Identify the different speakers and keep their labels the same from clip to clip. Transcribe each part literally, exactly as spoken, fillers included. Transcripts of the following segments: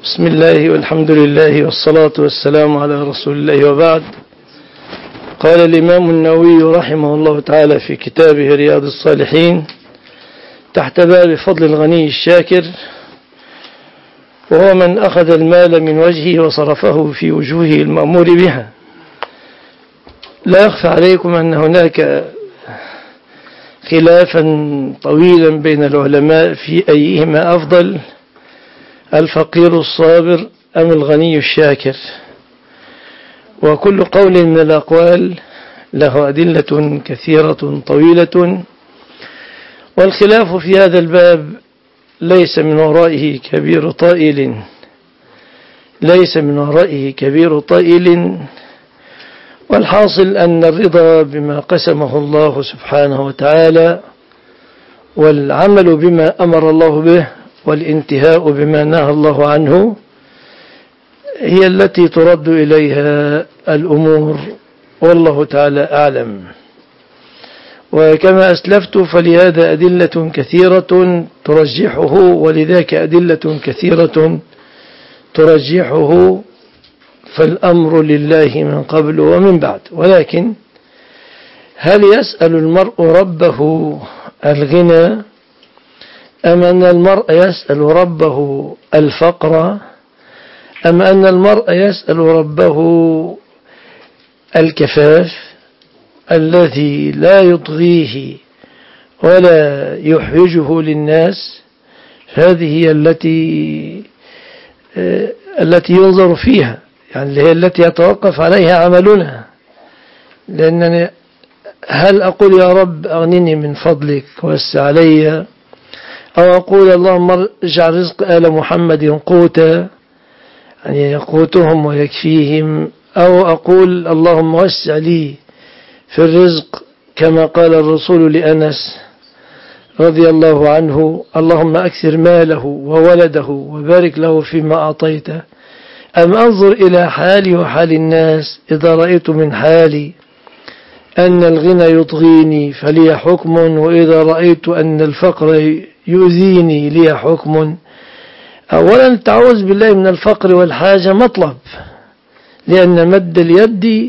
Speaker 1: بسم الله والحمد لله والصلاة والسلام على رسول الله وبعد. قال الإمام النووي رحمه الله تعالى في كتابه رياض الصالحين تحت باب فضل الغني الشاكر، وهو من أخذ المال من وجهه وصرفه في وجوهه المأمور بها. لا يخفى عليكم أن هناك خلافا طويلا بين العلماء في أيهما أفضل، الفقير الصابر أم الغني الشاكر، وكل قول من الأقوال له أدلة كثيرة طويلة، والخلاف في هذا الباب ليس من ورائه كبير طائل ليس من ورائه كبير طائل والحاصل أن الرضا بما قسمه الله سبحانه وتعالى والعمل بما أمر الله به والانتهاء بما نهى الله عنه هي التي ترد إليها الأمور، والله تعالى أعلم. وكما أسلفت فلهذا أدلة كثيرة ترجحه، ولذاك أدلة كثيرة ترجحه، فالأمر لله من قبل ومن بعد. ولكن هل يسأل المرء ربه الغنى أم أن المرء يسأل ربه الفقر، أم أن المرء يسأل ربه الكفاف الذي لا يطغيه ولا يحوجه للناس؟ هذه هي التي التي ينظر فيها، يعني هي التي يتوقف عليها عملنا. لأنني هل أقول يا رب أغنني من فضلك وسع علي، أو أقول اللهم اجعل رزق آل محمد قوتا، يعني يقوتهم ويكفيهم، أو أقول اللهم وسع لي في الرزق كما قال الرسول لأنس رضي الله عنه اللهم أكثر ماله وولده وبارك له فيما أعطيته. أم أنظر إلى حالي وحال الناس؟ إذا رأيت من حالي أن الغنى يطغيني فلي حكم، وإذا رأيت أن الفقر يؤذيني لي حكم. أولا التعوذ بالله من الفقر والحاجة مطلب، لأن مد اليد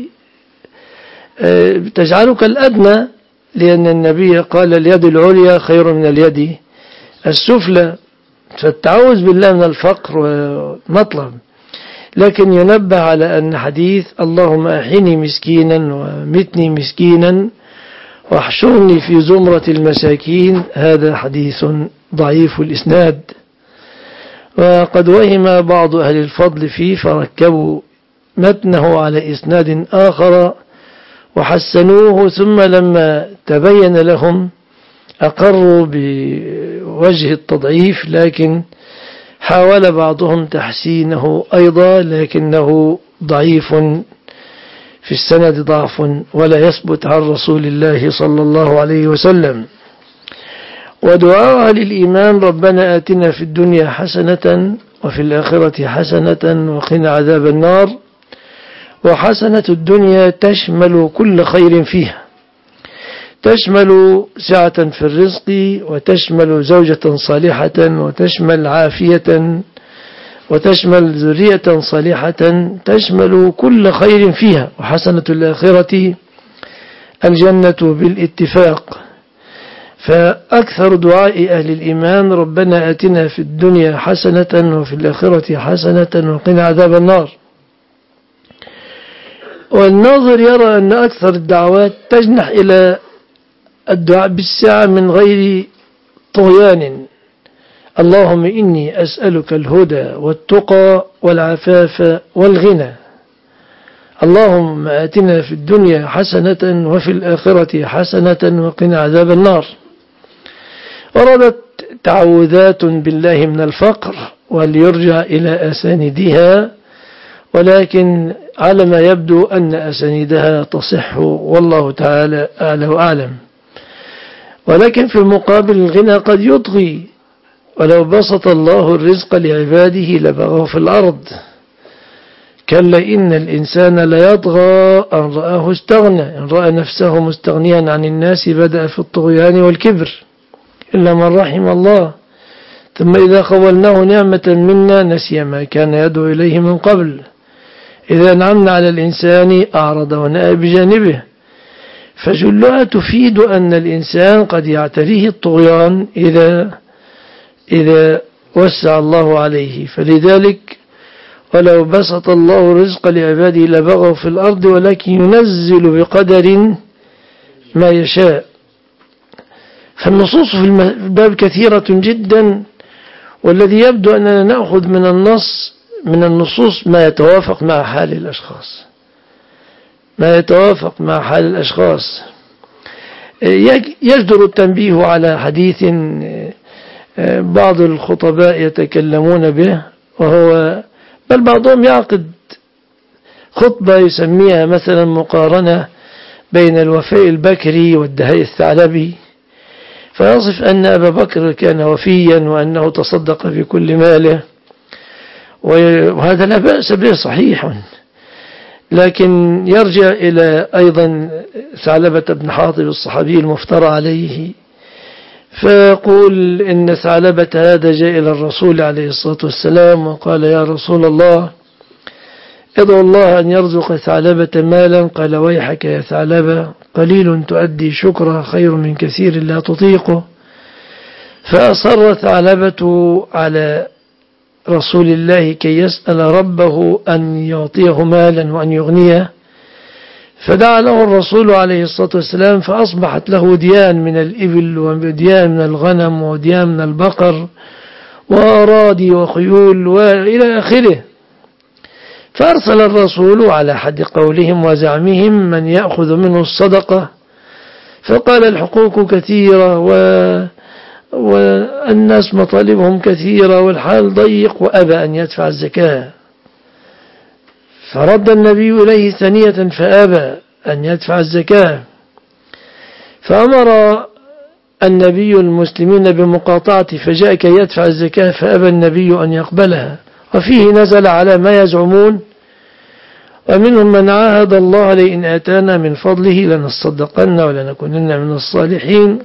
Speaker 1: تجعلك الأدنى، لأن النبي قال اليد العليا خير من اليد السفلى، فالتعوذ بالله من الفقر مطلب. لكن ينبه على أن حديث اللهم أحيني مسكينا ومتني مسكينا واحشرني في زمرة المساكين، هذا حديث ضعيف الإسناد، وقد وهم بعض أهل الفضل فيه فركبوا متنه على إسناد آخر وحسنوه، ثم لما تبين لهم أقروا بوجه التضعيف، لكن حاول بعضهم تحسينه أيضا، لكنه ضعيف في السند ضعف ولا يثبت عن رسول الله صلى الله عليه وسلم. ودعاء للإيمان ربنا آتنا في الدنيا حسنة وفي الآخرة حسنة وقنا عذاب النار. وحسنة الدنيا تشمل كل خير فيها، تشمل سعة في الرزق، وتشمل زوجة صالحة، وتشمل عافية، وتشمل ذرية صالحة، تشمل كل خير فيها. وحسنة الآخرة الجنة بالاتفاق. فأكثر دعاء أهل الإيمان ربنا آتنا في الدنيا حسنة وفي الآخرة حسنة وقنا عذاب النار. والناظر يرى أن أكثر الدعوات تجنح إلى الدعاء بالساعة من غير طغيان. اللهم إني أسألك الهدى والتقى والعفاف والغنى. اللهم آتنا في الدنيا حسنة وفي الآخرة حسنة وقنا عذاب النار. وردت تعوذات بالله من الفقر وليرجع إلى أساندها، ولكن على ما يبدو أن أساندها تصح، والله تعالى أعلى وأعلم. ولكن في المقابل الغنى قد يطغي، ولو بسط الله الرزق لعباده لبغوا في الأرض. كلا إن الإنسان ليطغى أن رآه استغنى، إن رأى نفسه مستغنيا عن الناس بدأ في الطغيان والكبر، إلا من رحم الله. ثم إذا خولناه نعمة منا نسي ما كان يدعو إليه من قبل. إذا أنعمنا على الإنسان أعرض ونأى بجانبه. فجلها تفيد أن الإنسان قد يعتريه الطغيان إذا إذا وسع الله عليه. فلذلك ولو بسط الله الرزق لعباده لبغوا في الأرض ولكن ينزل بقدر ما يشاء. فالنصوص في الباب كثيرة جدا، والذي يبدو أننا نأخذ من النص من النصوص ما يتوافق مع حال الأشخاص ما يتوافق مع حال الأشخاص. يجدر التنبيه على حديث بعض الخطباء يتكلمون به، وهو بل بعضهم يعقد خطبة يسميها مثلا مقارنة بين الوفاء البكري والدهاء الثعلبي، فيصف أن أبا بكر كان وفيا وأنه تصدق بكل ماله، وهذا لا بأس به صحيح. لكن يرجع إلى أيضا ثعلبة بن حاطب الصحابي المفترى عليه، فيقول إن ثعلبة هذا جاء إلى الرسول عليه الصلاة والسلام وقال: يا رسول الله، ادعو الله أن يرزق ثعلبة مالا. قال: ويحك يا ثعلبة، قليل تؤدي شكره خير من كثير لا تطيقه. فأصر ثعلبة على رسول الله كي يسأل ربه أن يعطيه مالا وأن يغنيه، فدعا له الرسول عليه الصلاة والسلام، فأصبحت له وديان من الإبل وديان من الغنم وديان من البقر وأراضي وخيول وإلى آخره. فأرسل الرسول على حد قولهم وزعمهم من يأخذ منه الصدقة، فقال: الحقوق كثيرة و... والناس مطالبهم كثيرة والحال ضيق، وأبى أن يدفع الزكاة. فرد النبي إليه ثانية فأبى أن يدفع الزكاة، فأمر النبي المسلمين بمقاطعته، فجاء كي يدفع الزكاة فأبى النبي أن يقبلها. وفيه نزل على ما يزعمون: ومنهم من عاهد الله لئن آتانا من فضله لنصدقن ولنكونن من الصالحين،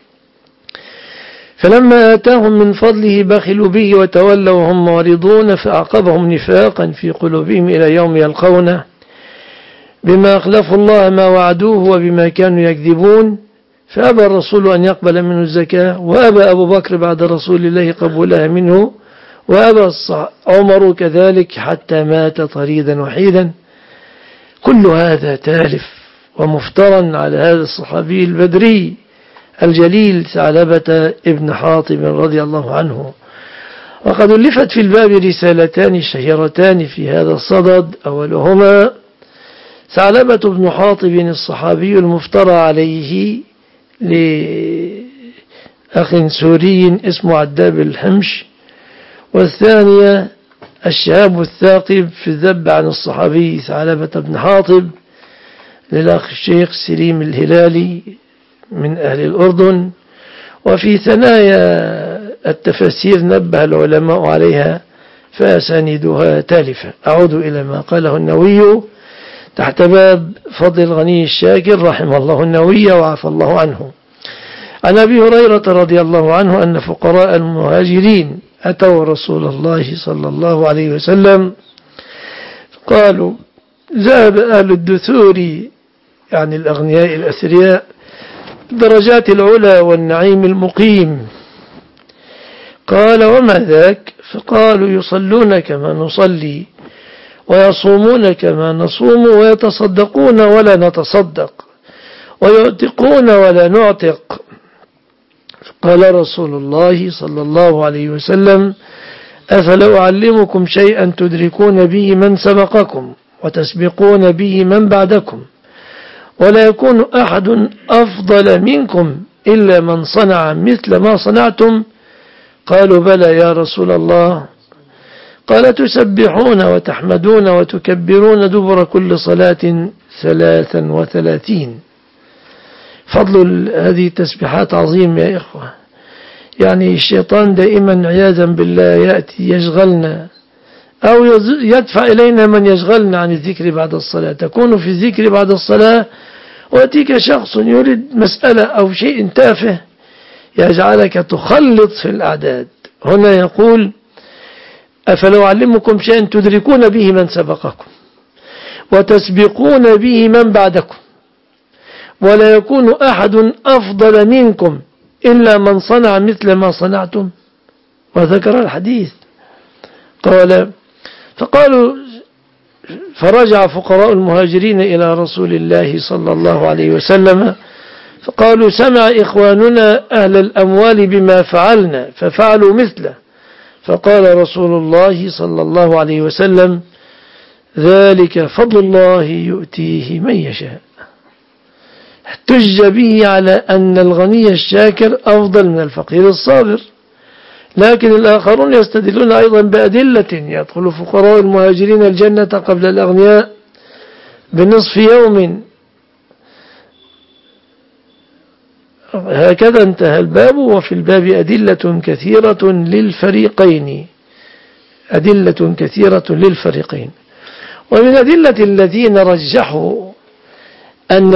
Speaker 1: فلما آتاهم من فضله بخلوا به وتولوا وهم معرضون، فأعقبهم نفاقا في قلوبهم إلى يوم يلقونه بما أخلفوا الله ما وعدوه وبما كانوا يكذبون. فأبى الرسول أن يقبل منه الزكاة، وأبى أبو بكر بعد رسول الله قبولها منه، وأبى عمر كذلك حتى مات طريدا وحيدا. كل هذا تالف ومفترا على هذا الصحابي البدري الجليل ثعلبة ابن حاطب رضي الله عنه. وقد ألفت في الباب رسالتان شهيرتان في هذا الصدد، أولهما ثعلبة بن حاطب الصحابي المفترى عليه لأخ سوري اسمه عداب الحمش، والثانية الشهاب الثاقب في الذب عن الصحابي ثعلبة بن حاطب للأخ الشيخ سليم الهلالي من أهل الأردن. وفي ثنايا التفاسير نبه العلماء عليها فأساندها تالفة. أعود إلى ما قاله النووي تحت باب فضل الغني الشاكر رحمه الله النووي وعفى الله عنه. عن أبي هريرة رضي الله عنه أن فقراء المهاجرين أتوا رسول الله صلى الله عليه وسلم قالوا: ذهب أهل الدثور، يعني الأغنياء الأثرياء، درجات العلا والنعيم المقيم. قال: وما ذاك؟ فقالوا: يصلون كما نصلي ويصومون كما نصوم ويتصدقون ولا نتصدق ويعتقون ولا نعتق. قال رسول الله صلى الله عليه وسلم: أفلا أعلمكم شيئا تدركون به من سبقكم وتسبقون به من بعدكم، ولا يكون أحد أفضل منكم إلا من صنع مثل ما صنعتم؟ قالوا: بلى يا رسول الله. قال: تسبحون وتحمدون وتكبرون دبر كل صلاة ثلاثا وثلاثين. فضل هذه التسبيحات عظيم يا إخوة. يعني الشيطان دائما عياذا بالله يأتي يشغلنا أو يدفع إلينا من يشغلنا عن الذكر بعد الصلاة. تكون في الذكر بعد الصلاة ويأتيك شخص يريد مسألة أو شيء تافه يجعلك تخلط في الأعداد هنا يقول أفلو أعلمكم شيئا تدركون به من سبقكم وتسبقون به من بعدكم ولا يكون أحد أفضل منكم إلا من صنع مثل ما صنعتم. وذكر الحديث قال فقالوا فرجع فقراء المهاجرين إلى رسول الله صلى الله عليه وسلم فقالوا سمع إخواننا أهل الأموال بما فعلنا ففعلوا مثله. فقال رسول الله صلى الله عليه وسلم ذلك فضل الله يؤتيه من يشاء. احتج به على أن الغني الشاكر أفضل من الفقير الصابر، لكن الآخرون يستدلون أيضا بأدلة يدخل فقراء المهاجرين الجنة قبل الأغنياء بنصف يوم. هكذا انتهى الباب. وفي الباب أدلة كثيرة للفريقين أدلة كثيرة للفريقين. ومن أدلة الذين رجحوا أن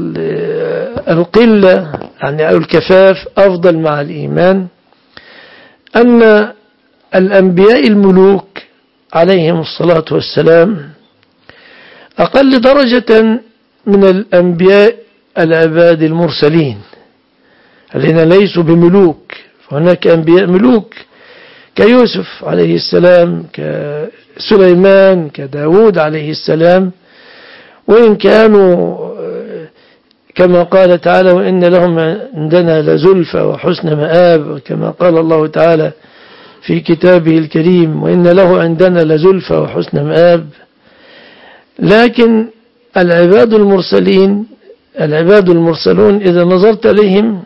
Speaker 1: القلة يعني الكفاف أفضل مع الإيمان أن الأنبياء الملوك عليهم الصلاة والسلام أقل درجة من الأنبياء العباد المرسلين الذين ليسوا بملوك. فهناك أنبياء ملوك كيوسف عليه السلام كسليمان كداود عليه السلام، وإن كانوا كما قال تعالى وإن لهم عندنا لزلفى وحسن مآب، كما قال الله تعالى في كتابه الكريم وإن له عندنا لزلفى وحسن مآب. لكن العباد المرسلين العباد المرسلون إذا نظرت إليهم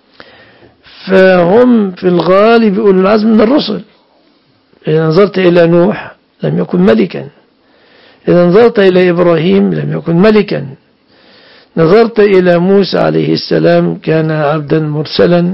Speaker 1: فهم في الغالب أولو العزم من الرسل. إذا نظرت إلى نوح لم يكن ملكا، إذا نظرت إلى إبراهيم لم يكن ملكا، نظرت إلى موسى عليه السلام كان عبدا مرسلا.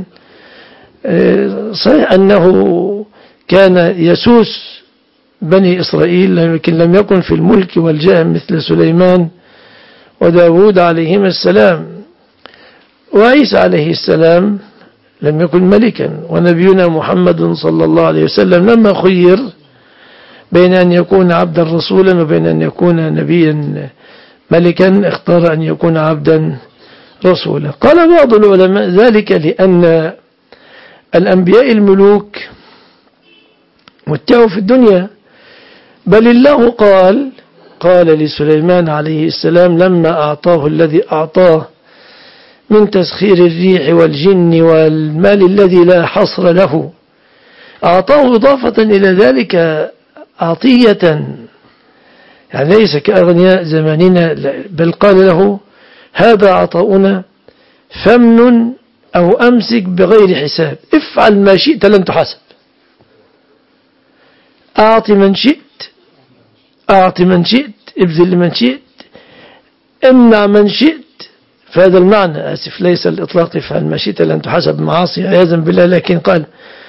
Speaker 1: صحيح أنه كان يسوس بني إسرائيل لكن لم يكن في الملك والجاه مثل سليمان وداود عليهما السلام. وعيسى عليه السلام لم يكن ملكا. ونبينا محمد صلى الله عليه وسلم لما خير بين أن يكون عبدا رسولا وبين أن يكون نبيا ملكا اختار أن يكون عبدا رسولا. قال بعض العلماء ذلك لأن الأنبياء الملوك متعوا في الدنيا، بل الله قال قال لسليمان عليه السلام لما أعطاه الذي أعطاه من تسخير الريح والجن والمال الذي لا حصر له، أعطاه إضافة إلى ذلك عطية يعني ليس كأغنياء زماننا، بل قال له هذا عطاؤنا فمن أو أمسك بغير حساب، افعل ما شئت لن تحاسب، أعطي من شئت أعطي من شئت ابذل لمن شئت امنع من شئت. فهذا المعنى آسف ليس الإطلاق افعل ما شئت لن تحاسب معاصي عياذا بالله، لكن قال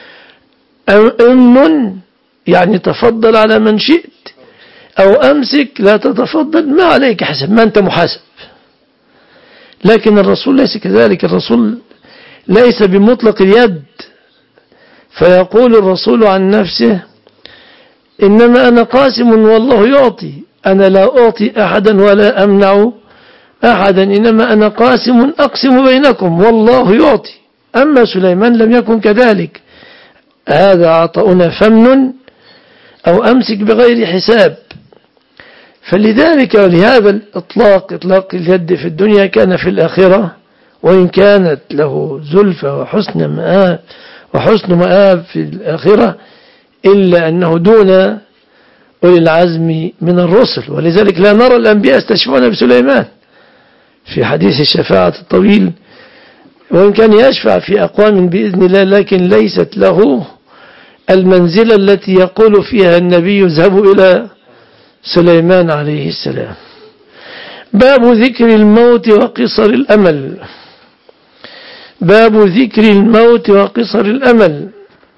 Speaker 1: امن يعني تفضل على من شئت أو أمسك لا تتفضل ما عليك حسب ما أنت محاسب. لكن الرسول ليس كذلك، الرسول ليس بمطلق اليد. فيقول الرسول عن نفسه إنما أنا قاسم والله يعطي، أنا لا أعطي أحدا ولا أمنع أحدا، إنما أنا قاسم أقسم بينكم والله يعطي. أما سليمان لم يكن كذلك، هذا عطاؤنا فمن أو أمسك بغير حساب. فلذلك ولهذا الإطلاق إطلاق اليد في الدنيا كان في الآخرة، وإن كانت له زلفى وحسن مآب وحسن مآب في الآخرة إلا أنه دون أولي العزم من الرسل. ولذلك لا نرى الأنبياء يستشفعون بسليمان في حديث الشفاعة الطويل، وإن كان يشفع في أقوام بإذن الله لكن ليست له المنزلة التي يقول فيها النبي اذهبوا إلى سليمان عليه السلام. باب ذكر الموت وقصر الأمل. باب ذكر الموت وقصر الأمل.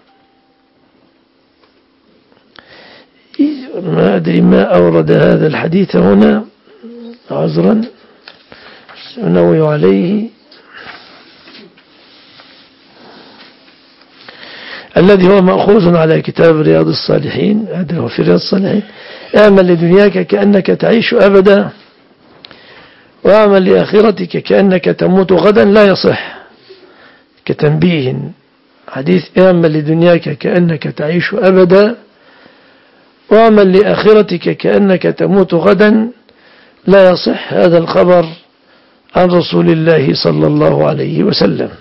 Speaker 1: ما أدري ما أورد هذا الحديث هنا عذرا سنوي عليه. الذي هو مأخوذ على كتاب رياض الصالحين. هذا هو في رياض الصالحين: اعمل لدنياك كأنك تعيش أبدا، واعمل لآخرتك كأنك تموت غدا. لا يصح، كتنبيه. حديث اعمل لدنياك كأنك تعيش أبدا، واعمل لآخرتك كأنك تموت غدا، لا يصح هذا الخبر عن رسول الله صلى الله عليه وسلم.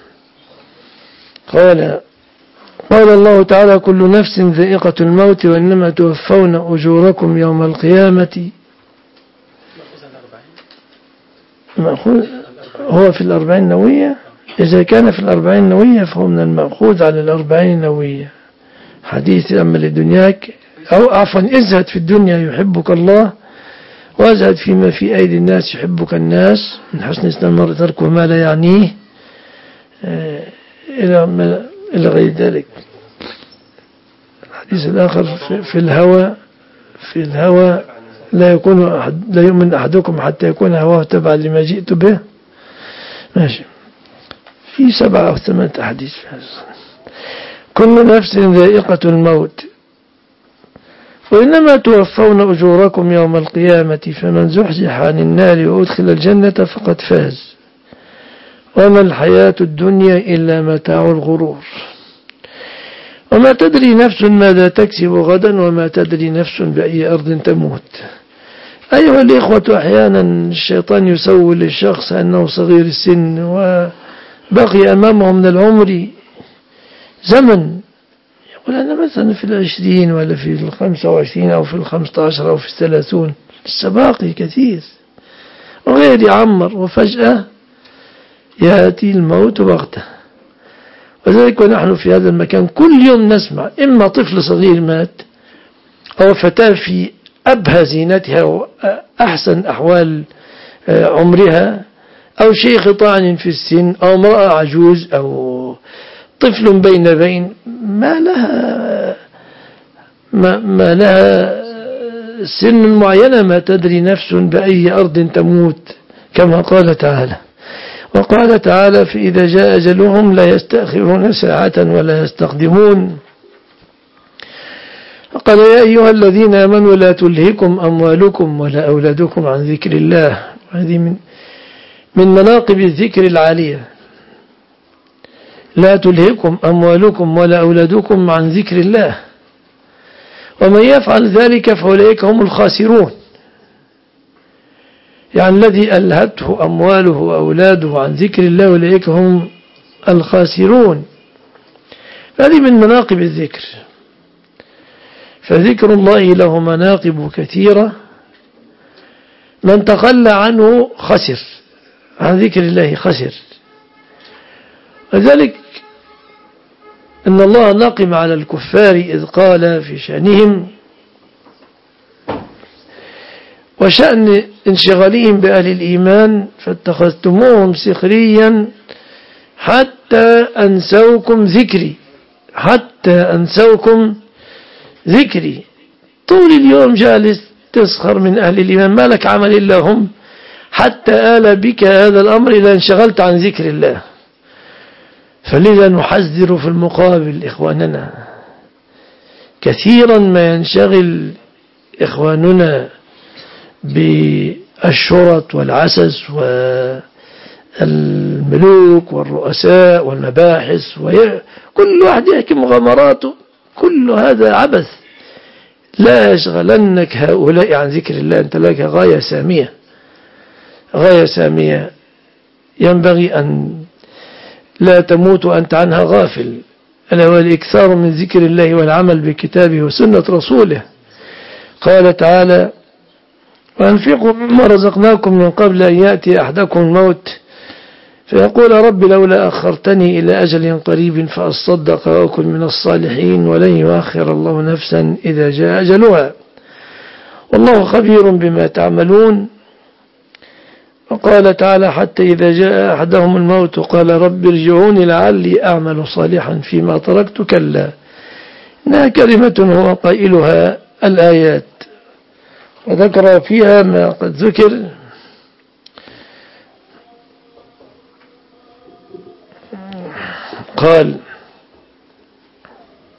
Speaker 1: قال قال الله تعالى: كل نفس ذائقة الموت وإنما توفون أجوركم يوم القيامة. مأخوذ هو في الأربعين النووية. إذا كان في الأربعين النووية فهو من المأخوذ على الأربعين النووية. حديث أما لدنياك، أو عفوا ازهد في الدنيا يحبك الله، وازهد فيما في أيدي الناس يحبك الناس، من حسن إسلام المرء تركه ما لا يعنيه، إلى إلى غير ذلك. الحديث الآخر في الهوى في الهوى لا يكون أحد لا يؤمن أحدكم حتى يكون هواه تبعا لما جئت به. ماشي، في سبعة أو ثمانية أحاديث في هذا. كل نفس ذائقة الموت وإنما توفون أجوركم يوم القيامة، فمن زحزح عن النار وأدخل الجنة فقد فاز، وما الحياة الدنيا إلا متاع الغرور. وما تدري نفس ماذا تكسب غدا، وما تدري نفس بأي أرض تموت. أيها الإخوة، أحيانا الشيطان يسول للشخص أنه صغير السن وبقي أمامه من العمر زمن، يقول أنا مثلا في العشرين ولا في الخمسة وعشرين أو في الخمسة عشر أو في الثلاثون، لسه باقي كثير، وغير يعمر، وفجأة يأتي الموت بغتة. وذلك ونحن في هذا المكان كل يوم نسمع إما طفل صغير مات، أو فتاة في أبهى زينتها وأحسن أحوال عمرها، أو شيخ طعن في السن، أو امرأة عجوز، أو طفل بين بين، ما لها ما, ما لها سن معينة. ما تدري نفس بأي أرض تموت، كما قال تعالى. وقال تعالى: فإذا جاء أجلهم لا يستأخرون ساعة ولا يستقدمون. قال: يا أيها الذين آمنوا لا تلهكم أموالكم ولا أولادكم عن ذكر الله. هذه من من مناقب الذكر العالية: لا تلهكم أموالكم ولا أولادكم عن ذكر الله، ومن يفعل ذلك فأولئك هم الخاسرون. يعني الذي ألهته أمواله وأولاده عن ذكر الله أولئك هم الخاسرون. هذه من مناقب الذكر. فذكر الله له مناقب كثيرة، من تخلى عنه خسر، عن ذكر الله خسر. وذلك أن الله نقم على الكفار إذ قال في شأنهم وشأن انشغالهم بأهل الإيمان: فاتخذتموهم سخريا حتى أنسوكم ذكري حتى أنسوكم ذكري. طول اليوم جالس تسخر من أهل الإيمان، ما لك عمل إلا هم، حتى آل بك هذا الأمر إذا انشغلت عن ذكر الله. فلذا نحذر في المقابل إخواننا، كثيرا ما ينشغل إخواننا بالشرط والعسس والملوك والرؤساء والمباحث، وكل واحد يحكي مغامراته، كل هذا عبث. لا يشغلنك هؤلاء عن ذكر الله. أنت لك غاية سامية، غاية سامية ينبغي أن لا تموت وأنت عنها غافل، ألا هو الإكثار من ذكر الله والعمل بكتابه وسنة رسوله. قال تعالى: وأنفقوا مما رزقناكم من قبل أن يأتي أحدكم الموت فيقول رب لولا أخرتني إلى أجل قريب فأصدق وأكن من الصالحين ولن يؤخر الله نفسا إذا جاء أجلها والله خبير بما تعملون. وقال تعالى: حتى إذا جاء أحدهم الموت قال رب ارجعوني لعلي أعمل صالحا فيما تركت كلا إنها كلمة هو قائلها. الآيات، وذكر فيها ما قد ذكر. قال: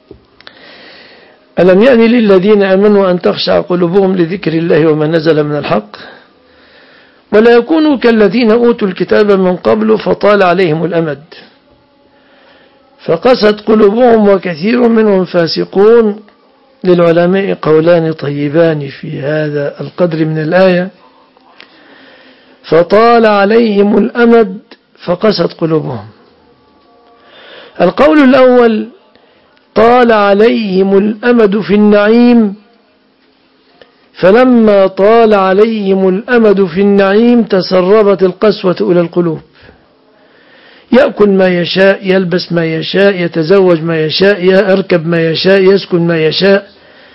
Speaker 1: ألم يأن للذين آمنوا أن تخشع قلوبهم لذكر الله وما نزل من الحق ولا يكونوا كالذين أوتوا الكتاب من قبل فطال عليهم الأمد فقست قلوبهم وكثير منهم فاسقون. للعلماء قولان طيبان في هذا القدر من الآية. فطال عليهم الأمد فقست قلوبهم. القول الأول طال عليهم الأمد في النعيم، فلما طال عليهم الأمد في النعيم تسربت القسوة إلى القلوب، يأكل ما يشاء، يلبس ما يشاء، يتزوج ما يشاء، يركب ما يشاء، يسكن ما يشاء.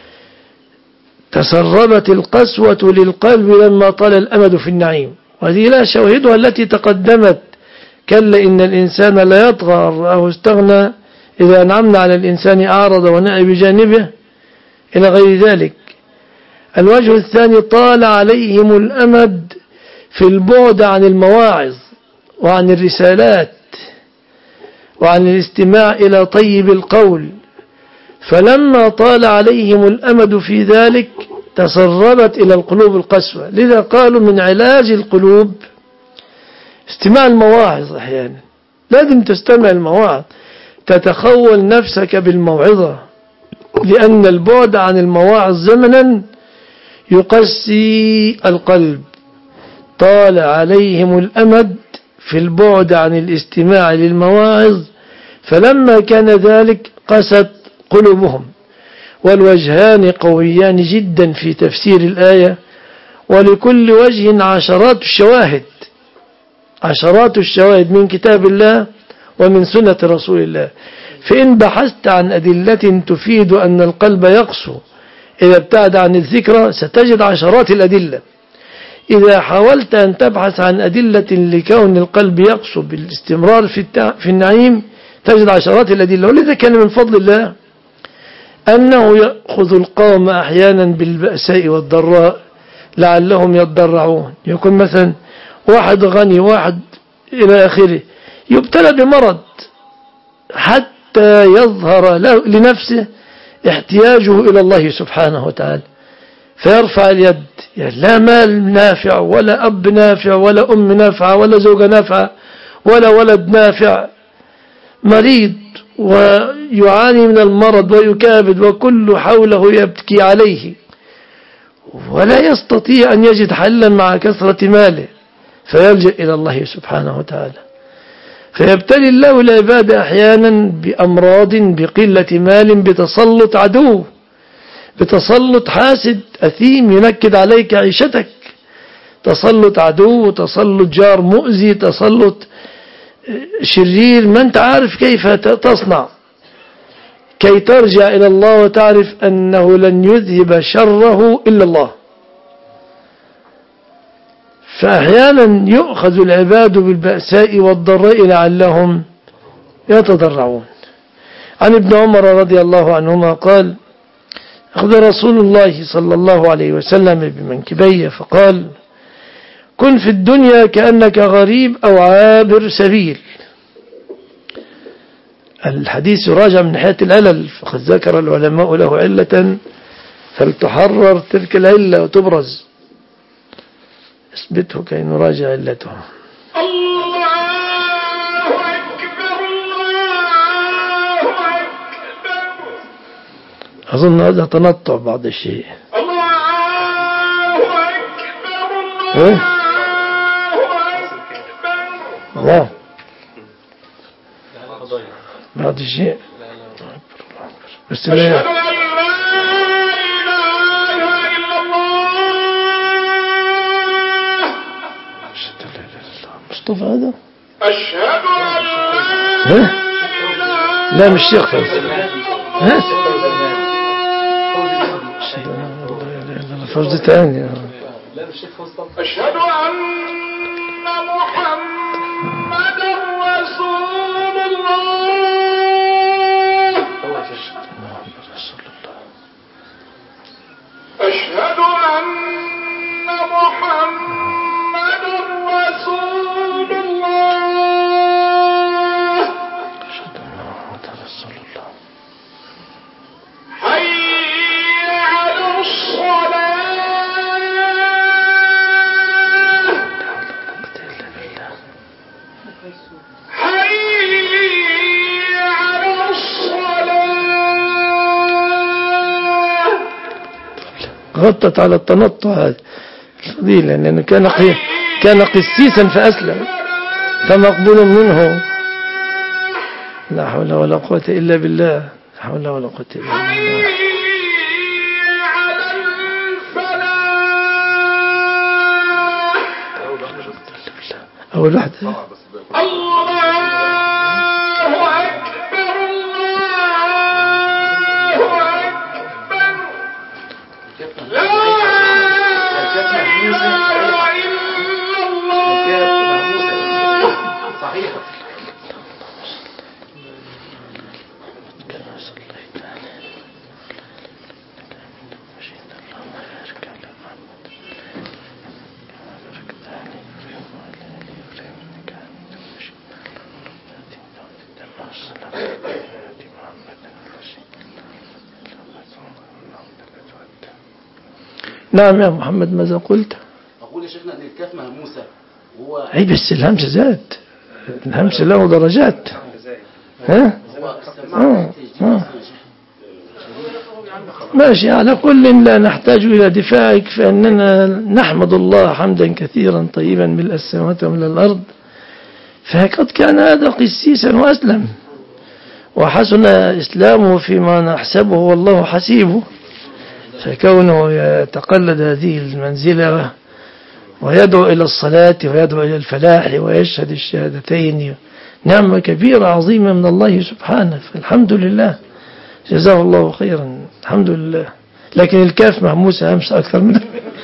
Speaker 1: تسربت القسوة للقلب لما طال الأمد في النعيم. وهذه لا شواهدها التي تقدمت: كلا إن الإنسان لا يطغى أن رآه استغنى، إذا أنعمنا على الإنسان أعرض ونأى بجانبه، إلى غير ذلك. الوجه الثاني طال عليهم الأمد في البعد عن المواعظ وعن الرسالات وعن الاستماع إلى طيب القول، فلما طال عليهم الأمد في ذلك تسربت إلى القلوب القسوة. لذا قالوا من علاج القلوب استماع المواعظ. أحيانا لازم تستمع المواعظ، تتخول نفسك بالموعظة، لأن البعد عن المواعظ زمنا يقسي القلب. طال عليهم الأمد في البعد عن الاستماع للمواعظ، فلما كان ذلك قست قلوبهم. والوجهان قويان جدا في تفسير الآية، ولكل وجه عشرات الشواهد عشرات الشواهد من كتاب الله ومن سنة رسول الله. فإن بحثت عن أدلة تفيد أن القلب يقسو إذا ابتعد عن الذكرى ستجد عشرات الأدلة. إذا حاولت أن تبحث عن أدلة لكون القلب يقسو بالاستمرار في في النعيم تجد عشرات الأدلة. ولذا كان من فضل الله أنه يأخذ القوم أحيانا بالبأساء والضراء لعلهم يضرعون. يكون مثلا واحد غني، واحد إلى آخره، يبتلى بمرض حتى يظهر لنفسه احتياجه إلى الله سبحانه وتعالى، فيرفع اليد. يعني لا مال نافع ولا أب نافع ولا أم نافعة ولا زوجة نافعة ولا ولد نافع، مريض ويعاني من المرض ويكابد وكل حوله يبكي عليه، ولا يستطيع أن يجد حلا مع كثرة ماله، فيلجأ إلى الله سبحانه وتعالى. فيبتلي الله العباد أحيانا بأمراض، بقلة مال، بتسلط عدو، بتسلط حاسد أثيم ينكد عليك عيشتك، تسلط عدو، تسلط جار مؤذي، تسلط شرير، ما أنت عارف كيف تصنع كي ترجع إلى الله وتعرف أنه لن يذهب شره إلا الله. فأحيانا يؤخذ العباد بالبأساء والضراء لعلهم يتضرعون. عن ابن عمر رضي الله عنهما قال: أخذ رسول الله صلى الله عليه وسلم بمنكبيه فقال: كن في الدنيا كأنك غريب أو عابر سبيل. الحديث راجع من ناحية العلل، فقد ذكر العلماء له علة فلتحرر تلك العلة وتبرز. اثبته كي نراجع علته.
Speaker 2: الله أكبر الله أكبر.
Speaker 1: أظن هذا تنطع بعض الشيء.
Speaker 2: الله أكبر الله
Speaker 1: إيه؟
Speaker 2: أكبر.
Speaker 1: الله بعض الشيء بس لا
Speaker 2: أشهد أن لا إله إلا الله.
Speaker 1: مصطفى هذا؟
Speaker 2: أشهد أن لا
Speaker 1: ها؟ لا مش شيخ فوزي. ها؟ فوزي ثاني.
Speaker 2: أشهد أن محمد رسول الله. أشهد أن محمد رسول الله.
Speaker 1: أشهد أن محمد رسول الله.
Speaker 2: حي
Speaker 1: غطت على التنطع هذا الفضيلة، لأنه كان كان قسيسا فأسلم فمقبول منه. لا حول ولا قوة إلا بالله، لا حول ولا قوة إلا بالله. أول واحدة
Speaker 2: الله أكبر الله أكبر لا إله إلا الله. صحيح.
Speaker 1: نعم يا محمد، ماذا قلت؟
Speaker 3: أقول يا شيخنا أن الكاف مهموسة وهو
Speaker 1: أي بس الهمس زاد، الهمس له درجات. ها؟ آه. آه. ماشي، على كل لا نحتاج إلى دفاعك، فإننا نحمد الله حمدا كثيرا طيبا ملء السماوات وملء الأرض. فقد كان هذا قسيسا وأسلم وحسن إسلامه فيما نحسبه والله حسيبه، فكونه يتقلد هذه المنزلة ويدعو إلى الصلاة ويدعو إلى الفلاح ويشهد الشهادتين نعمة كبيرة عظيمة من الله سبحانه، فالحمد لله، جزاه الله خيرا، الحمد لله. لكن الكاف مهموسة أمس أكثر منه.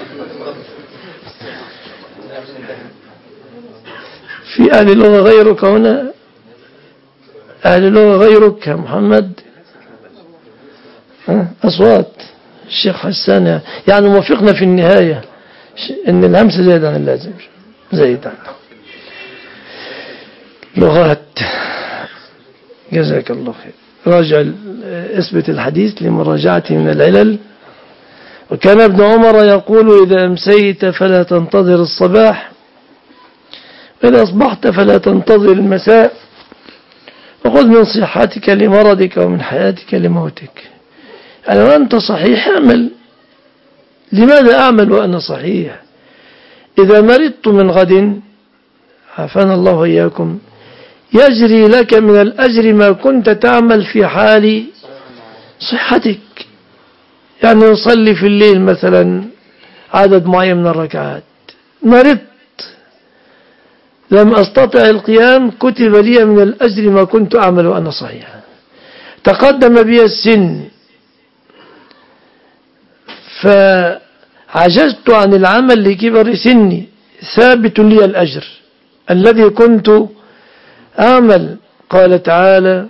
Speaker 1: في أهل اللغة غيرك هنا، أهل اللغة غيرك يا محمد، أصوات الشيخ حسان يعني موافقنا في النهاية ان الهمس زايد عن اللازم، زايد عنه. لغات، جزاك الله خير. راجع اثبت الحديث لمراجعته من العلل. وكان ابن عمر يقول إذا أمسيت فلا تنتظر الصباح، وإذا أصبحت فلا تنتظر المساء، وخذ من صحتك لمرضك ومن حياتك لموتك. يعني وأنت صحيح اعمل. لماذا أعمل وأنا صحيح؟ إذا مرضت من غد عافانا الله وإياكم يجري لك من الأجر ما كنت تعمل في حال صحتك. يعني نصلي في الليل مثلا عدد معين من الركعات، مرضت لم أستطع القيام، كتب لي من الأجر ما كنت أعمل وأنا صحيح. تقدم بي السن فعجزت عن العمل لكبر سني، ثابت لي الأجر الذي كنت أعمل. قال تعالى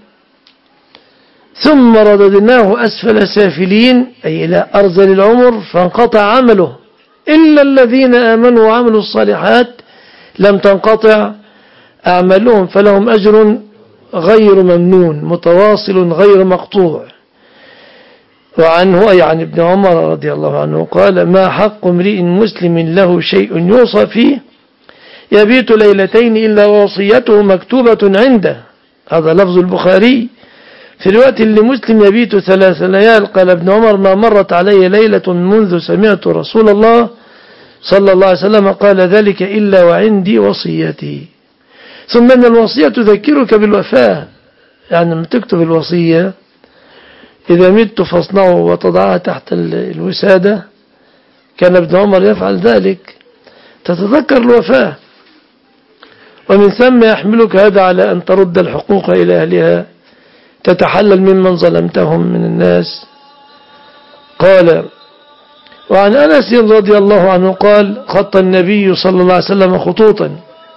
Speaker 1: ثم رددناه أسفل سافلين، أي إلى أرذل العمر، فانقطع عمله إلا الذين آمنوا وعملوا الصالحات لم تنقطع أعمالهم فلهم أجر غير ممنون متواصل غير مقطوع. وعنه أي عن ابن عمر رضي الله عنه قال ما حق امرئ مسلم له شيء يوصى فيه يبيت ليلتين إلا وصيته مكتوبة عنده. هذا لفظ البخاري. في رواية لمسلم يبيت ثلاث ليال. قال ابن عمر ما مرت علي ليلة منذ سمعت رسول الله صلى الله عليه وسلم قال ذلك إلا وعندي وصيتي. ثم أن الوصية تذكرك بالوفاة، يعني لما تكتب الوصية إذا مت فاصنعه وتضعها تحت الوسادة، كان ابن عمر يفعل ذلك، تتذكر الوفاة. ومن ثم يحملك هذا على أن ترد الحقوق إلى أهلها، تتحلل ممن ظلمتهم من الناس. قال وعن أنس رضي الله عنه قال خط النبي صلى الله عليه وسلم خطوطا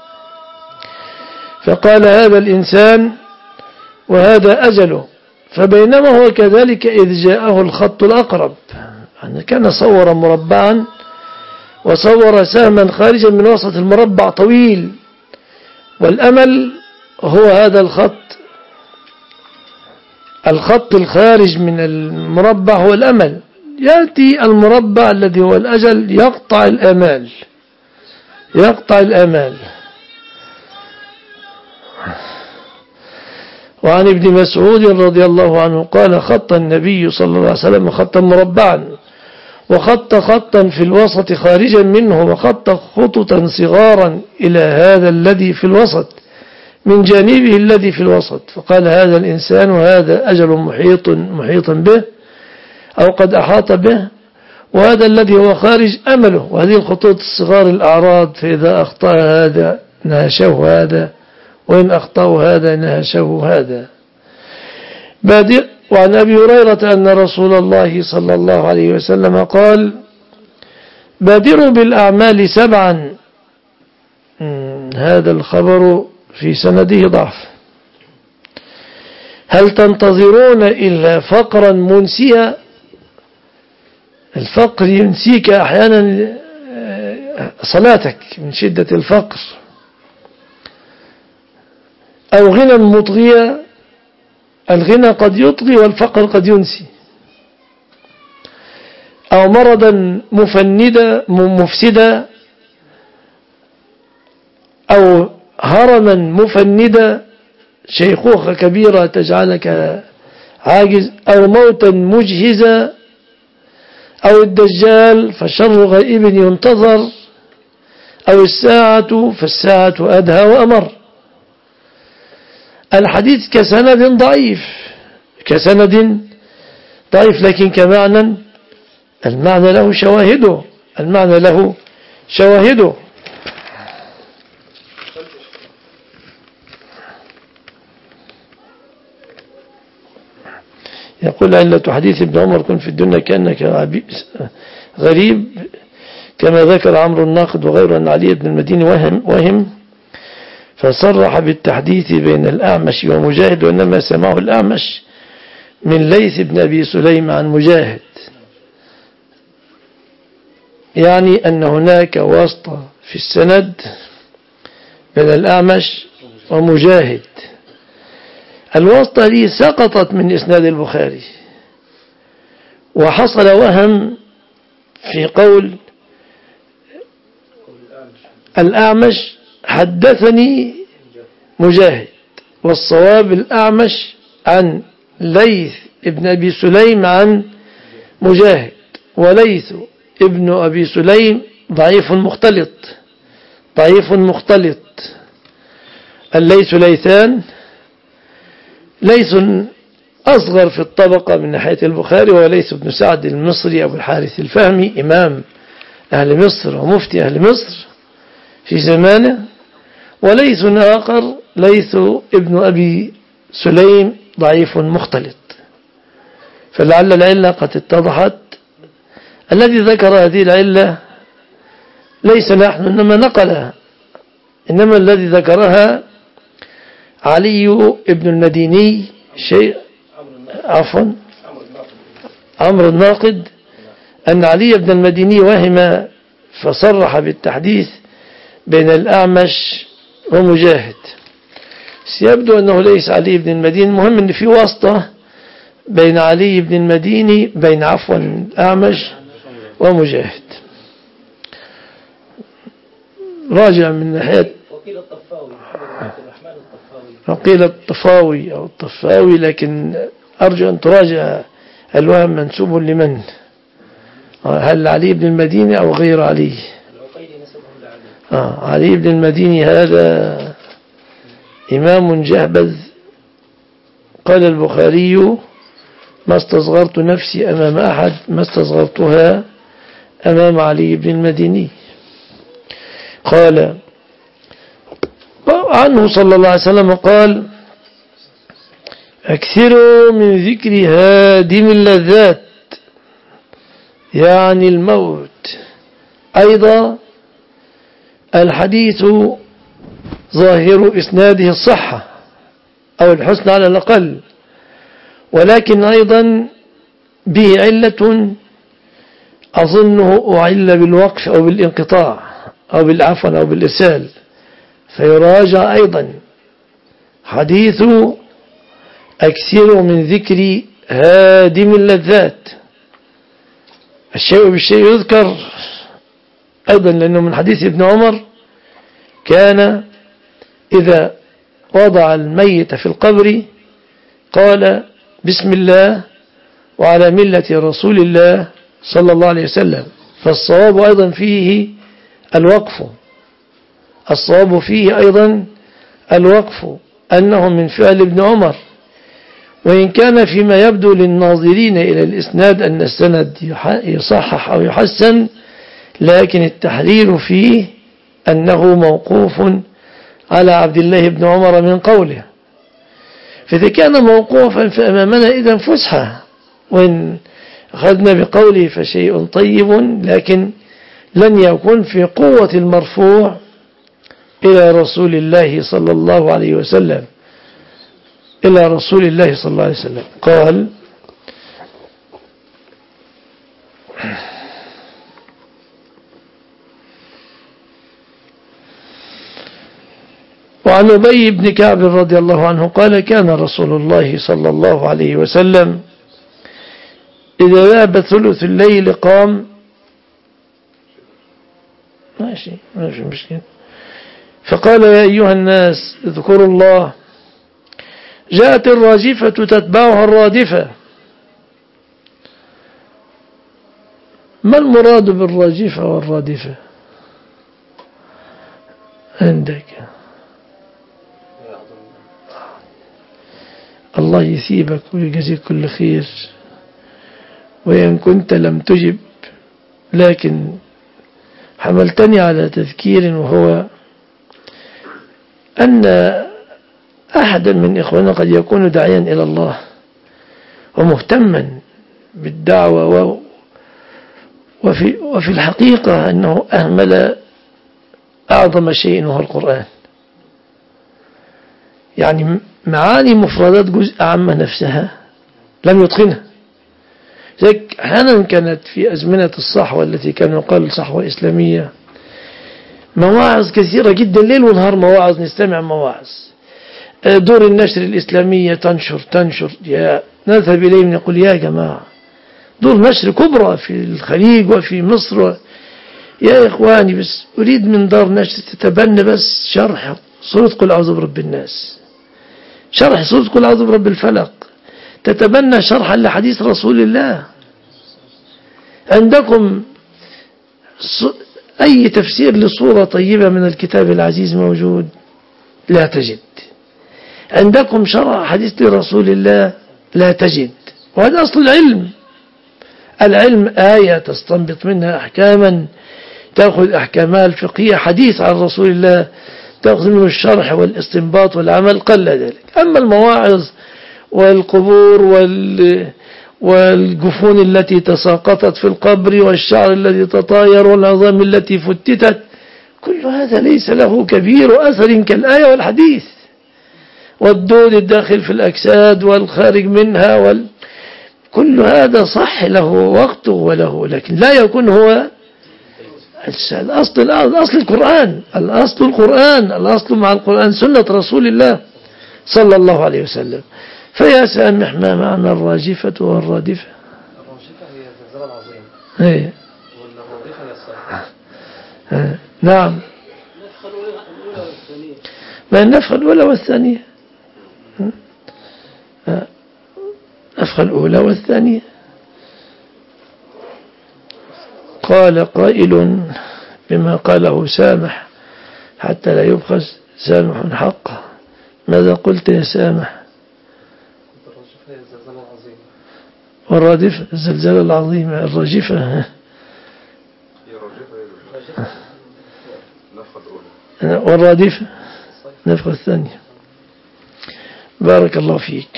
Speaker 1: فقال هذا الإنسان وهذا أجله، فبينما هو كذلك إذ جاءه الخط الأقرب، يعني كان صور مربعا وصور سهما خارجا من وسط المربع طويل، والأمل هو هذا الخط، الخط الخارج من المربع هو الأمل. يأتي المربع الذي هو الأجل يقطع الآمال، يقطع الآمال. وعن ابن مسعود رضي الله عنه قال خط النبي صلى الله عليه وسلم خطا مربعا وخط خطا في الوسط خارجا منه، وخط خططا صغارا إلى هذا الذي في الوسط من جانبه الذي في الوسط، فقال هذا الإنسان وهذا أجل محيط محيط به أو قد أحاط به، وهذا الذي هو خارج أمله، وهذه الخطوط الصغار الأعراض، فإذا أخطأ هذا نهشه هذا، وإن أخطأ هذا نهشه هذا. بادئ. وعن أبي هريرة أن رسول الله صلى الله عليه وسلم قال بادروا بالأعمال سبعا. هذا الخبر في سنده ضعف. هل تنتظرون إلا فقرا منسيا؟ الفقر ينسيك أحيانا صلاتك من شدة الفقر، أو غنى مطغيا. الغنى قد يطغي والفقر قد ينسي. أو مرضا مفندا مفسدا، أو هرما مفندا، شيخوخة كبيرة تجعلك عاجز، أو موتا مجهزا، أو الدجال فشر غائب ينتظر، أو الساعة فالساعة أدهى وأمر. الحديث كسند ضعيف، كسند ضعيف، لكن كمعنى المعنى له شواهده، المعنى له شواهده. يقول علة حديث ابن عمر كن في الدنيا كأنك غريب، كما ذكر عمرو الناقد وغيره أن علي بن المديني وهم, وهم فصرح بالتحديث بين الأعمش ومجاهد، وإنما سمعه الأعمش من ليث بن أبي سليم عن مجاهد، يعني أن هناك واسطة في السند بين الأعمش ومجاهد. الواسطة دي سقطت من إسناد البخاري، وحصل وهم في قول الأعمش حدثني مجاهد، والصواب الأعمش عن ليث ابن أبي سليم عن مجاهد، وليث ابن أبي سليم ضعيف مختلط، ضعيف مختلط. الليث ليثان، ليث أصغر في الطبقة من ناحية البخاري، وليث بن سعد المصري أبو الحارث الفهمي إمام أهل مصر ومفتي أهل مصر في زمانه، وليث آخر ليث ابن أبي سليم ضعيف مختلط. فلعل العلة قد اتضحت. الذي ذكر هذه العلة ليس نحن إنما نقلها، إنما الذي ذكرها علي ابن المديني شيء عفوا عمرو الناقد، أن علي بن المديني وهم فصرح بالتحديث بين الأعمش ومجاهد. سيبدو أنه ليس علي بن المديني، المهم أن في واسطة بين علي بن المديني بين عفوا الأعمش ومجاهد. راجع من ناحية
Speaker 4: وقيل الطفاوي الرحمن الطفاوي
Speaker 1: وقيل الطفاوي أو الطفاوي، لكن أرجو أن تراجع الوهم منسوب لمن، هل علي بن المديني أو غير علي. آه علي بن المديني هذا إمام جهبذ، قال البخاري ما استصغرت نفسي أمام أحد، ما استصغرتها أمام علي بن المديني. قال عنه صلى الله عليه وسلم قال أكثروا من ذكر هادم اللذات، يعني الموت. أيضا الحديث ظاهر إسناده الصحة أو الحسن على الأقل، ولكن أيضا به علة أظنه أعل بالوقف أو بالانقطاع أو بالعفو أو بالإرسال، فيراجع أيضا حديث أكثر من ذكر هادم اللذات. الشيء بالشيء يذكر أيضا، لأنه من حديث ابن عمر كان إذا وضع الميت في القبر قال بسم الله وعلى ملة رسول الله صلى الله عليه وسلم. فالصواب أيضا فيه الوقف، الصواب فيه أيضا الوقف أنه من فعل ابن عمر، وإن كان فيما يبدو للناظرين إلى الإسناد أن السند يصحح أو يحسن، لكن التحرير فيه أنه موقوف على عبد الله بن عمر من قوله. فإذا كان موقوفا فأمامنا إذن فسحة، وإن أخذنا بقوله فشيء طيب، لكن لن يكون في قوة المرفوع إلى رسول الله صلى الله عليه وسلم، إلى رسول الله صلى الله عليه وسلم. قال: وعن أبي بن كعب رضي الله عنه قال: كان رسول الله صلى الله عليه وسلم إذا ذهب ثلث الليل قام، ماشي ماشي مشكلة، فقال: يا أيها الناس اذكروا الله، جاءت الراجفة تتبعها الرادفة. ما المراد بالراجفة والرادفة عندك؟ الله يثيبك ويجزيك كل خير، وإن كنت لم تجب لكن حملتني على تذكير، وهو أن أحدا من إخواننا قد يكون داعيا إلى الله ومهتما بالدعوة، وفي, وفي الحقيقة أنه أهمل أعظم شيء وهو القرآن. يعني معاني مفردات جزء عامة نفسها لم يتقنها. ذلك أحيانا كانت في أزمنة الصحوة التي كان يقال صحوة إسلامية مواعظ كثيرة جدا، ليل ونهار مواعظ، نستمع مواعظ، دور النشر الإسلامية تنشر تنشر يا نذهب إليهم يقول: يا جماعة دور نشر كبرى في الخليج وفي مصر، يا إخواني بس أريد من دار نشر تتبنى بس شرح سورة قل أعوذ برب الناس، شرح سورة قل أعوذ برب الفلق، تتبنى شرحا لحديث رسول الله. عندكم أي تفسير لصورة طيبة من الكتاب العزيز موجود؟ لا تجد. عندكم شرح حديث لرسول الله؟ لا تجد. وهذا أصل العلم. العلم آية تستنبط منها أحكاما، تأخذ أحكامها الفقهية، حديث عن رسول الله تأخذ منه الشرح والاستنباط والعمل، قل ذلك. أما المواعظ والقبور وال والجفون التي تساقطت في القبر والشعر الذي تطاير والعظام التي فتتت، كل هذا ليس له كبير أثر كالآية والحديث. والدود الداخل في الأجساد والخارج منها وال... كل هذا صح له وقته وله، لكن لا يكون هو الأصل. الأصل القرآن، الأصل القرآن، الأصل مع القرآن سنة رسول الله صلى الله عليه وسلم. فيا سامح، ما معنى الراجفة والرادفة؟
Speaker 4: الراجفة هي الزلزال العظيم،
Speaker 1: ايه،
Speaker 4: والرادفة هي الصيحة.
Speaker 1: آه. نعم،
Speaker 4: النفخة الأولى والثانية.
Speaker 1: ما النفخة الأولى والثانية؟ آه. النفخة الأولى والثانية. قال قائل بما قاله سامح حتى لا يبخس سامح حقه. ماذا قلت يا سامح؟
Speaker 4: الراجفة هي الزلزال العظيم،
Speaker 1: والرادفة الزلزال العظيم. الراجفة
Speaker 2: هي الراجفة هي النفخة الأولى،
Speaker 1: والرادفة النفخة الثانية. بارك الله فيك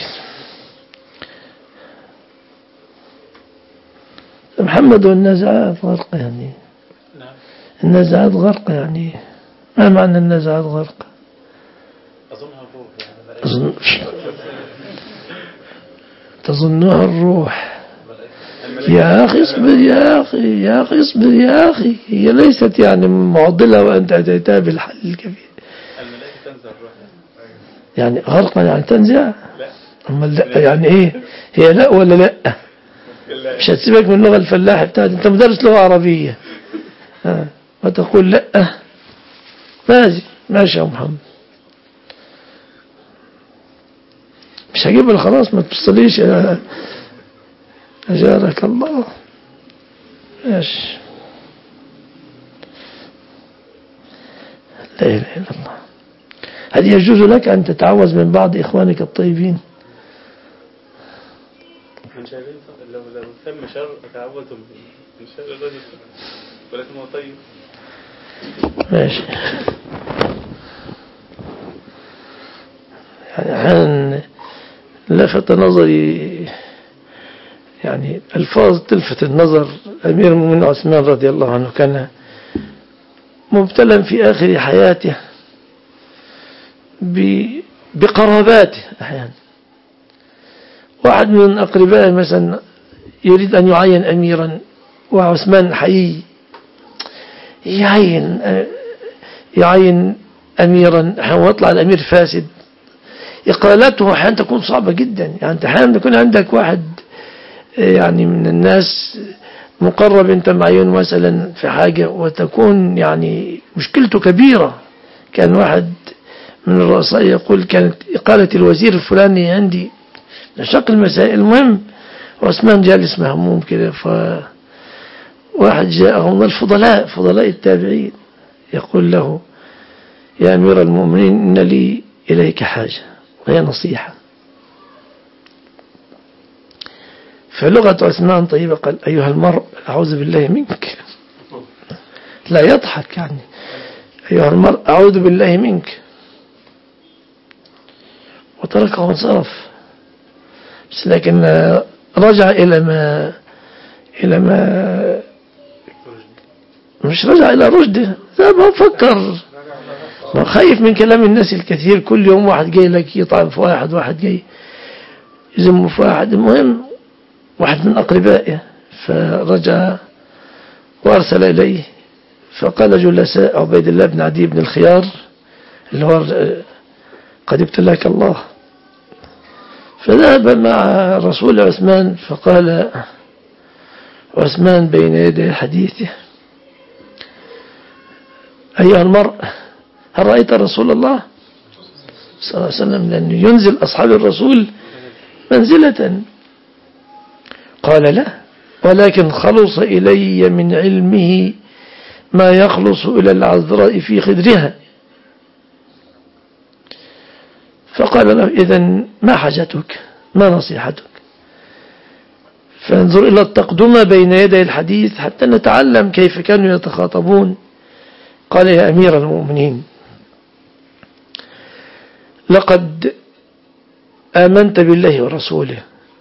Speaker 1: محمد. والنزعات غرق، يعني
Speaker 4: نعم،
Speaker 1: النزعات غرق، يعني ما معنى النزعات غرق؟
Speaker 4: أظنها الروح يعني.
Speaker 1: أظن... تظنها الروح. يا أخي اصبر يا أخي، يا أخي اصبر يا أخي، هي ليست يعني معضلة وأنت أتيتها بالحل الكبير.
Speaker 4: الملائكة تنزع الروح
Speaker 1: يعني غرقا يعني تنزع؟ أما لا يعني إيه؟ هي لا ولا لا؟ مش هتسيبك من اللغة الفلاحة بتاعتي، أنت مدرس لغة عربية ها وتقول لا؟ ماشي ماشي يا محمد، مش هجيبها خلاص، ما تبصليش يا أجارك الله. إيش لا إله إلا الله. هل يجوز لك أن تتعوذ من بعض إخوانك الطيبين؟
Speaker 4: من شر لو لو ثم شر أتعوذ من شر الرجل ولكن هو طيب.
Speaker 1: ماشي. يعني أحيانا لفت نظري يعني ألفاظ تلفت النظر. أمير المؤمنين عثمان رضي الله عنه كان مبتلا في آخر حياته بقراباته. أحيانا واحد من أقربائه مثلا يريد أن يعين أميرا وعثمان حي يعين يعين أميرا ويطلع الأمير فاسد. إقالته أحيانا تكون صعبة جدا. يعني أحيانا تكون عندك واحد يعني من الناس مقرب أنت معين مثلا في حاجة وتكون يعني مشكلته كبيرة. كان واحد من الرؤساء يقول كانت إقالة الوزير الفلاني عندي نشق المسائل. المهم عثمان جالس مهموم كده فواحد جاءه من الفضلاء فضلاء التابعين يقول له يا أمير المؤمنين إن لي إليك حاجة وهي نصيحة. فلغة عثمان طيبة قال أيها المرء أعوذ بالله منك. لا يضحك يعني أيها المرء أعوذ بالله منك وتركه وانصرف. بس لكن رجع إلى ما إلى ما مش رجع إلى رشده. ما فكر ما خايف من كلام الناس الكثير. كل يوم واحد جاي لك يطعن في واحد واحد جاي يزم في واحد. المهم واحد من أقربائه فرجع وأرسل إليه فقال جلساء عبيد الله بن عدي بن الخيار اللي هو قد ابتلاك الله. فذهب مع رسول عثمان فقال عثمان بين يدي حديثه أيها المرء هل رأيت رسول الله صلى الله عليه وسلم لأن ينزل أصحاب الرسول منزلة؟ قال لا ولكن خلص إلي من علمه ما يخلص إلى العذراء في خدرها. فقال له إذن ما حاجتك ما نصيحتك؟ فانظر إلى التقدمة بين يدي الحديث حتى نتعلم كيف كانوا يتخاطبون. قال يا أمير المؤمنين لقد آمنت بالله ورسوله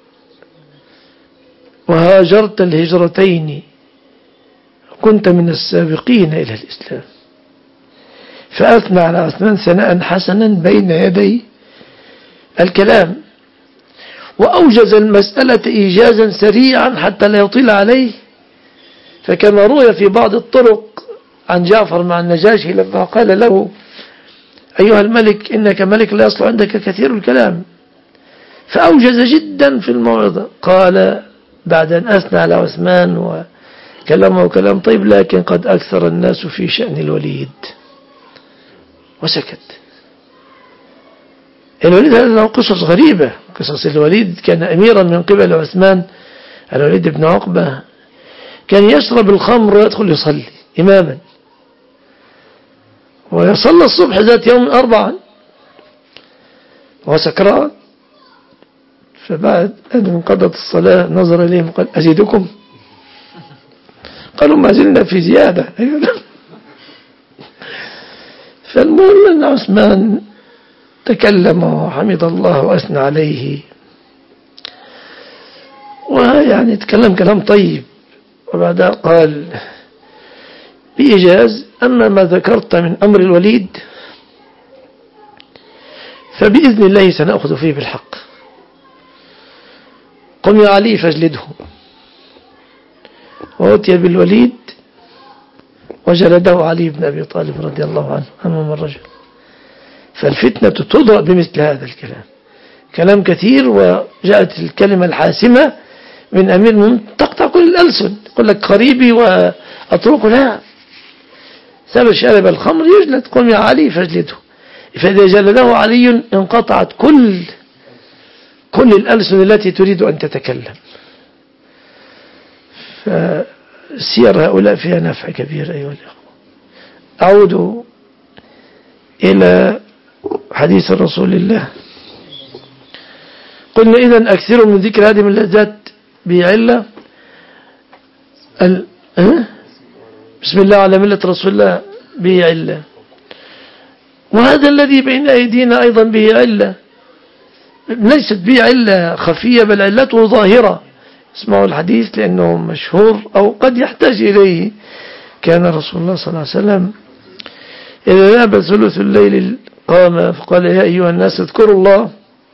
Speaker 1: وهاجرت الهجرتين كنت من السابقين إلى الإسلام. فأثنى على عثمان ثناء حسنا بين يدي الكلام وأوجز المسألة إيجازا سريعا حتى لا يطيل عليه. فكما روي في بعض الطرق عن جعفر مع النجاشي لما قال له أيها الملك إنك ملك لا يصل عندك كثير الكلام فأوجز جدا في الموعظة. قال بعد أن أثنى على عثمان وكلمه كلام طيب لكن قد أكثر الناس في شأن الوليد وسكت. الوليد هذا له قصص غريبة. قصص الوليد كان أميرا من قبل عثمان. الوليد بن عقبة كان يشرب الخمر ويدخل يصلي إماما ويصلى الصبح ذات يوم أربعا وسكران. فبعد أن انقضت الصلاة نظر إليهم قال أزيدكم؟ قالوا ما زلنا في زيادة. فالمهم أن عثمان تكلم وحمد الله وأثنى عليه ويعني تكلم كلام طيب. وبعدها قال بإيجاز أما ما ذكرت من أمر الوليد فبإذن الله سنأخذ فيه بالحق. قم يا علي فاجلده. وأتي بالوليد وجلده علي بن أبي طالب رضي الله عنه أمام الرجل. فالفتنة تضرأ بمثل هذا الكلام كلام كثير. وجاءت الكلمة الحاسمة من أمير المؤمنين تقطع كل الألسن. يقول لك قريبي وأتركه لا سبب شارب الخمر يجلد. قم يا علي فاجلده. فإذا جلده علي انقطعت كل كل الألسن التي تريد أن تتكلم. سير هؤلاء فيها نفع كبير أيها الأخوة. أعود إلى حديث رسول الله. قلنا إذن أكثروا من ذكر هذه من اللذات بعلة ال... أه؟ بسم الله على ملة رسول الله به علة، وهذا الذي بين أيدينا أيضا به علة، ليست به علة خفية بل علته ظاهرة. اسمعوا الحديث لأنه مشهور أو قد يحتاج إليه. كان رسول الله صلى الله عليه وسلم إذا ذهب ثلث الليل قام فقال يا أيها الناس اذكروا الله،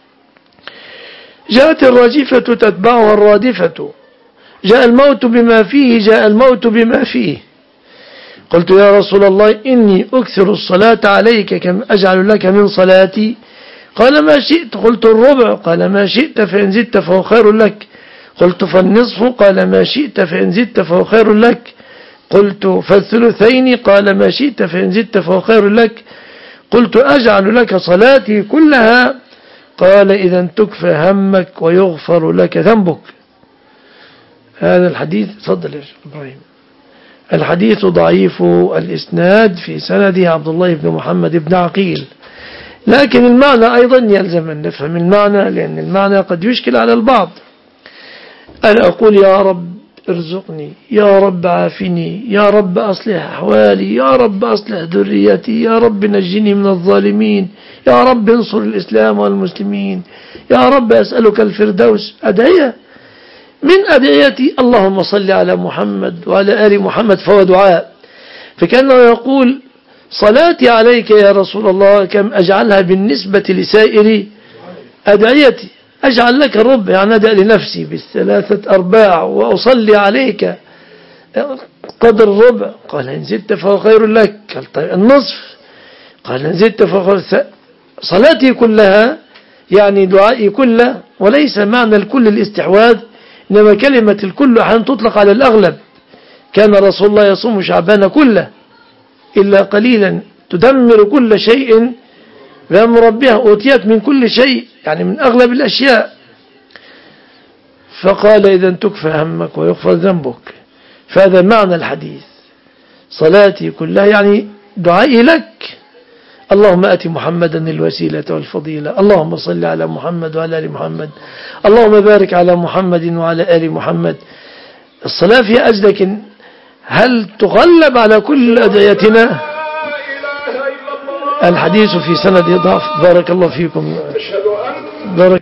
Speaker 1: جاءت الراجفة تتبعها الرادفة، جاء الموت بما فيه جاء الموت بما فيه. قلت يا رسول الله إني أكثر الصلاة عليك كم أجعل لك من صلاتي؟ قال ما شئت. قلت الربع. قال ما شئت فإن زدت فهو خير لك. قلت فالنصف. قال ما شئت فإن زدت فهو خير لك. قلت فالثلثين. قال ما شئت فإن زدت فهو خير لك. قلت أجعل لك صلاتي كلها. قال إذا تكفى همك ويغفر لك ذنبك. هذا الحديث. تفضل يا إبراهيم. الحديث ضعيف الإسناد، في سنده عبد الله بن محمد بن عقيل، لكن المعنى أيضا يلزم أن نفهم المعنى، لأن المعنى قد يشكل على البعض. أنا أقول يا رب ارزقني، يا رب عافني، يا رب أصلح أحوالي، يا رب أصلح ذريتي، يا رب نجني من الظالمين، يا رب انصر الإسلام والمسلمين، يا رب أسألك الفردوس. أدعية من أدعيتي اللهم صل على محمد وعلى آل محمد، فهو دعاء. فكأنه يقول صلاتي عليك يا رسول الله كم أجعلها بالنسبة لسائر أدعيتي؟ أجعل لك الربع، يعني أدعي لنفسي بالثلاثة أرباع وأصلي عليك قدر الربع. قال إن زدت فهو خير لك. قال طيب النصف. قال إن زدت فهو خير. صلاتي كلها يعني دعائي كله، وليس معنى الكل الاستحواذ، إنما كلمة الكل أحيانا تطلق على الأغلب. كان رسول الله يصوم شعبان كله إلا قليلا، تدمر كل شيء بأمر ربها، أوتيت من كل شيء، يعني من أغلب الأشياء. فقال إذا تكفى همك ويغفر ذنبك. فهذا معنى الحديث. صلاتي كلها يعني دعائي لك. اللهم آت محمدا الوسيلة والفضيلة، اللهم صل على محمد وعلى آل محمد، اللهم بارك على محمد وعلى آل محمد. الصلاة فيها أجل، لكن هل تغلب على كل أدعيتنا؟ الحديث في سند ضعف. بارك الله فيكم. بارك